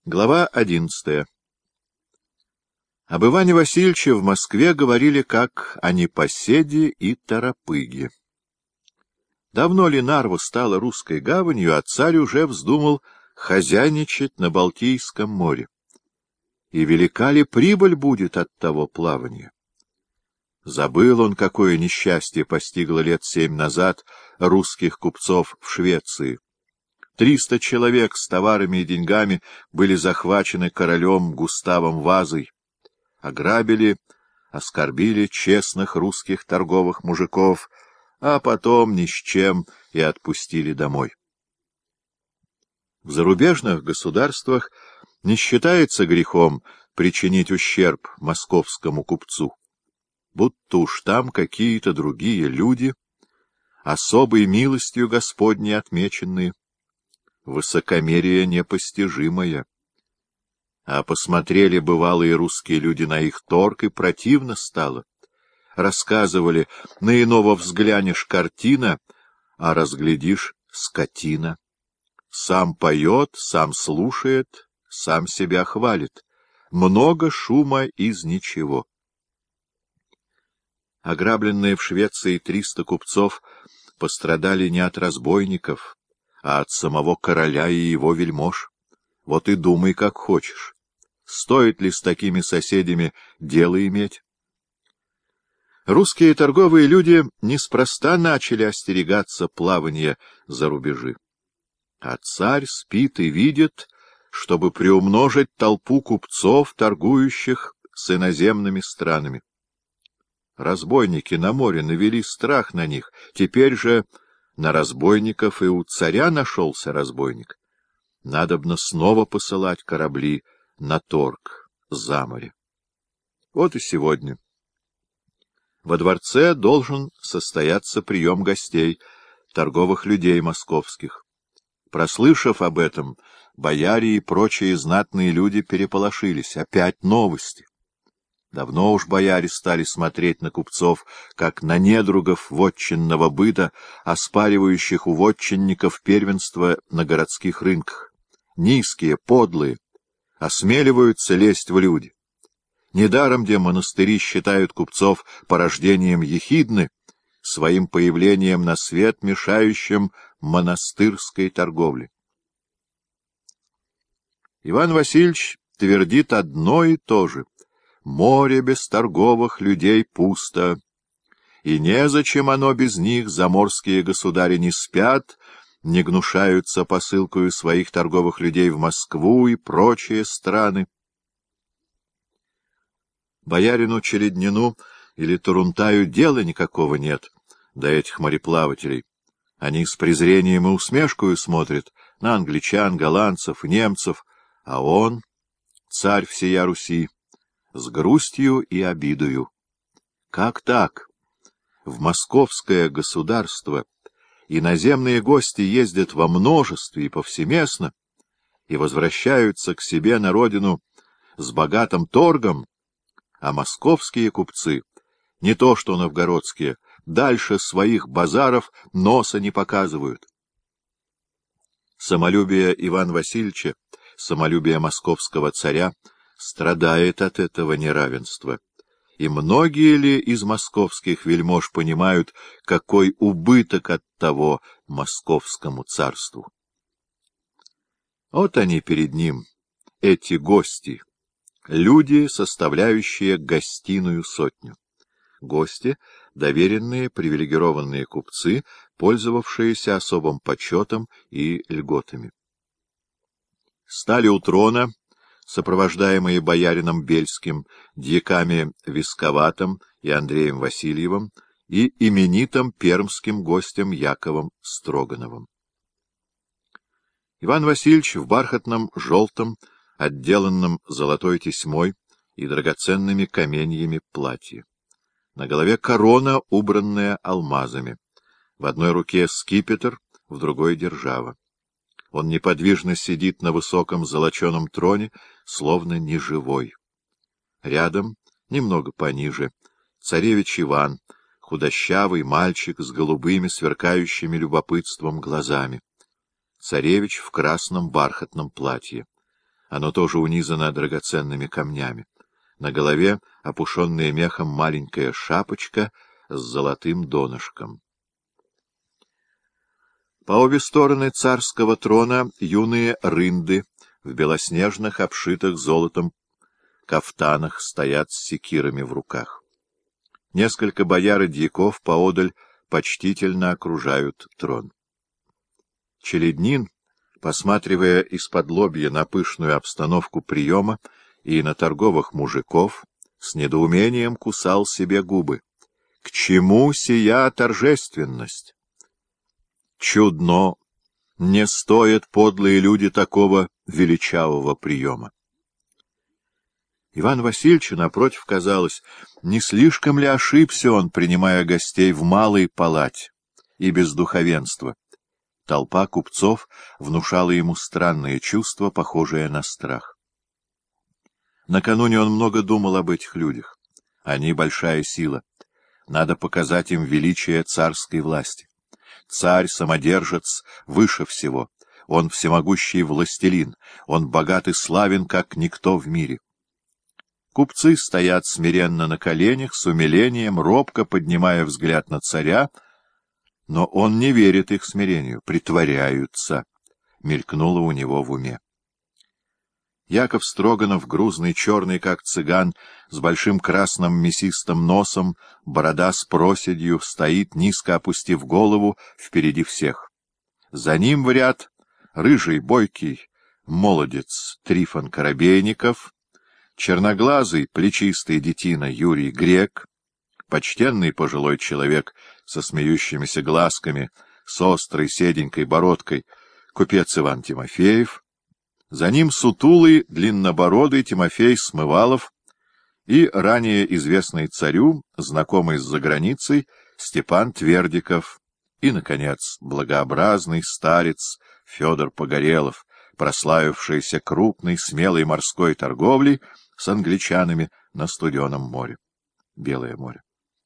Глава 11. Об Иване Васильевиче в Москве говорили как о непоседе и торопыге. Давно ли Нарва стала русской гаванью, а царь уже вздумал хозяйничать на Балтийском море? И велика ли прибыль будет от того плавания? Забыл он, какое несчастье постигло лет 7 назад русских купцов в Швеции. 300 человек с товарами и деньгами были захвачены королем Густавом Вазой. Ограбили, оскорбили честных русских торговых мужиков, а потом ни с чем и отпустили домой. В зарубежных государствах не считается грехом причинить ущерб московскому купцу, будто уж там какие-то другие люди, особой милостью Господней отмеченные. Высокомерие непостижимое. А посмотрели бывалые русские люди на их торг, и противно стало. Рассказывали, на иного взглянешь картина, а разглядишь скотина. Сам поет, сам слушает, сам себя хвалит. Много шума из ничего. Ограбленные в Швеции 300 купцов пострадали не от разбойников, а от самого короля и его вельмож. Вот и думай, как хочешь. Стоит ли с такими соседями дело иметь? Русские торговые люди неспроста начали остерегаться плавания за рубежи. А царь спит и видит, чтобы приумножить толпу купцов, торгующих с иноземными странами. Разбойники на море навели страх на них, теперь же на разбойников и у царя нашелся разбойник. Надобно снова посылать корабли на торг за море. Вот и сегодня. Во дворце должен состояться прием гостей, торговых людей московских. Прослышав об этом, бояре и прочие знатные люди переполошились. Опять новости. Давно уж бояре стали смотреть на купцов, как на недругов вотчинного быта, оспаривающих у вотчинников первенство на городских рынках. Низкие, подлые, осмеливаются лезть в люди. Недаром, где монастыри считают купцов порождением ехидны, своим появлением на свет мешающим монастырской торговле. Иван Васильевич твердит одно и то же. Море без торговых людей пусто, и незачем оно без них, заморские государи не спят, не гнушаются посылкою своих торговых людей в Москву и прочие страны. Боярину Челеднину или Турунтаю дела никакого нет до этих мореплавателей. Они с презрением и усмешкою смотрят на англичан, голландцев, немцев, а он, царь всея Руси, с грустью и обидою. Как так? В московское государство иноземные гости ездят во множестве и повсеместно и возвращаются к себе на родину с богатым торгом, а московские купцы, не то что новгородские, дальше своих базаров носа не показывают. Самолюбие Ивана Васильевича, самолюбие московского царя страдает от этого неравенства. И многие ли из московских вельмож понимают, какой убыток от того московскому царству? Вот они перед ним, эти гости, люди, составляющие гостиную сотню. Гости — доверенные привилегированные купцы, пользовавшиеся особым почетом и льготами. Стали у трона, сопровождаемые боярином Бельским, дьяками Висковатым и Андреем Васильевым и именитым пермским гостем Яковом Строгановым. Иван Васильевич в бархатном желтом, отделанном золотой тесьмой и драгоценными каменьями платье. На голове корона, убранная алмазами. В одной руке скипетр, в другой — держава. Он неподвижно сидит на высоком золоченом троне, словно неживой. Рядом, немного пониже, царевич Иван, худощавый мальчик с голубыми, сверкающими любопытством глазами. Царевич в красном бархатном платье. Оно тоже унизано драгоценными камнями. На голове опушенная мехом маленькая шапочка с золотым донышком. По обе стороны царского трона юные рынды в белоснежных, обшитых золотом кафтанах стоят с секирами в руках. Несколько бояр и дьяков поодаль почтительно окружают трон. Челяднин, посматривая из-под-лобья на пышную обстановку приема и на торговых мужиков, с недоумением кусал себе губы. К чему сия торжественность? Чудно, не стоят подлые люди такого величавого приема. Иван Васильевич, напротив, казалось, не слишком ли ошибся он, принимая гостей в малой палате и без духовенства. Толпа купцов внушала ему странное чувство, похожее на страх. Накануне он много думал об этих людях. Они — большая сила. Надо показать им величие царской власти. Царь-самодержец выше всего. Он всемогущий властелин. Он богат и славен, как никто в мире. Купцы стоят смиренно на коленях, с умилением, робко поднимая взгляд на царя, но он не верит их смирению, притворяются, мелькнуло у него в уме. Яков Строганов, грузный, черный, как цыган, с большим красным мясистым носом, борода с проседью, стоит, низко опустив голову, впереди всех. За ним в ряд рыжий, бойкий молодец Трифон Коробейников, черноглазый, плечистый детина Юрий Грек, почтенный пожилой человек со смеющимися глазками, с острой седенькой бородкой, купец Иван Тимофеев, за ним сутулый, длиннобородый Тимофей Смывалов и ранее известный царю, знакомый с заграницей, Степан Твердиков, и, наконец, благообразный старец Федор Погорелов, прославившийся крупной, смелой морской торговлей с англичанами на Студеном море, Белое море.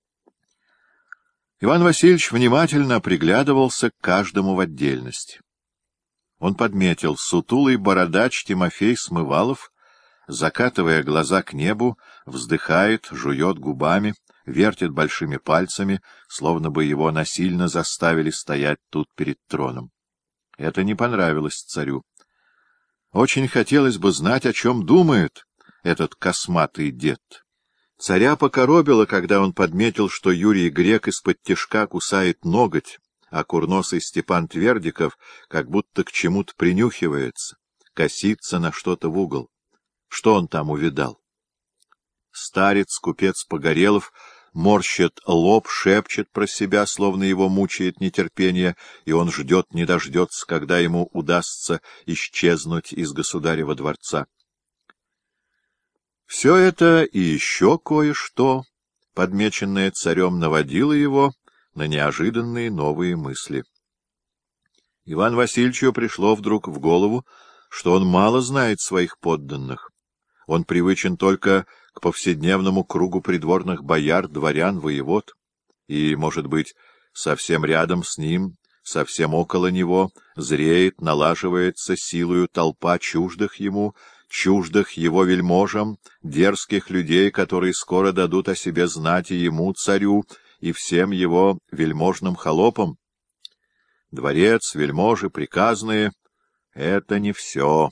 Иван Васильевич внимательно приглядывался к каждому в отдельности. Он подметил, сутулый бородач Тимофей Смывалов, закатывая глаза к небу, вздыхает, жует губами, вертит большими пальцами, словно бы его насильно заставили стоять тут перед троном. Это не понравилось царю. Очень хотелось бы знать, о чем думает этот косматый дед. Царя покоробило, когда он подметил, что Юрий Грек из-под тишка кусает ноготь, а курносый Степан Твердиков как будто к чему-то принюхивается, косится на что-то в угол. Что он там увидал? Старец, купец Погорелов, морщит лоб, шепчет про себя, словно его мучает нетерпение, и он ждет, не дождется, когда ему удастся исчезнуть из государева дворца. Все это и еще кое-что, подмеченное царем, наводило его на неожиданные новые мысли. Иван Васильевичу пришло вдруг в голову, что он мало знает своих подданных. Он привычен только к повседневному кругу придворных бояр, дворян, воевод, и, может быть, совсем рядом с ним, совсем около него, зреет, налаживается силою толпа чуждых ему, чуждых его вельможам, дерзких людей, которые скоро дадут о себе знать и ему, царю, и всем его вельможным холопам. Дворец, вельможи, приказные — это не все.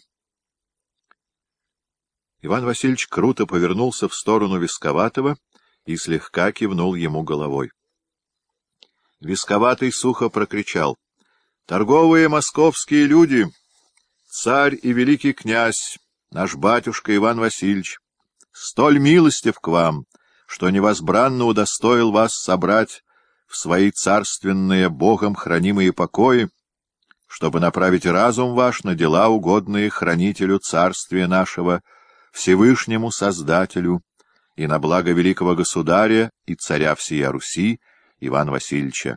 Иван Васильевич круто повернулся в сторону Висковатого и слегка кивнул ему головой. Висковатый сухо прокричал: «Торговые московские люди, царь и великий князь, наш батюшка Иван Васильевич, столь милостив к вам, что невозбранно удостоил вас собрать в свои царственные Богом хранимые покои, чтобы направить разум ваш на дела, угодные хранителю царствия нашего, Всевышнему Создателю, и на благо великого государя и царя всея Руси Ивана Васильевича».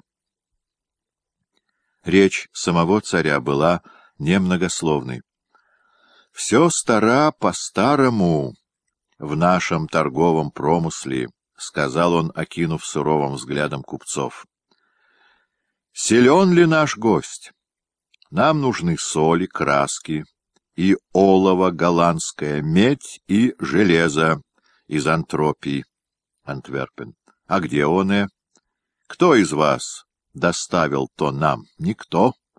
Речь самого царя была немногословной. «Все стара по-старому в нашем торговом промысле», — сказал он, окинув суровым взглядом купцов. «Силен ли наш гость? Нам нужны соли, краски, и олово голландское, медь и железо из Антропии, Антверпен. А где он? Кто из вас доставил то нам? Никто.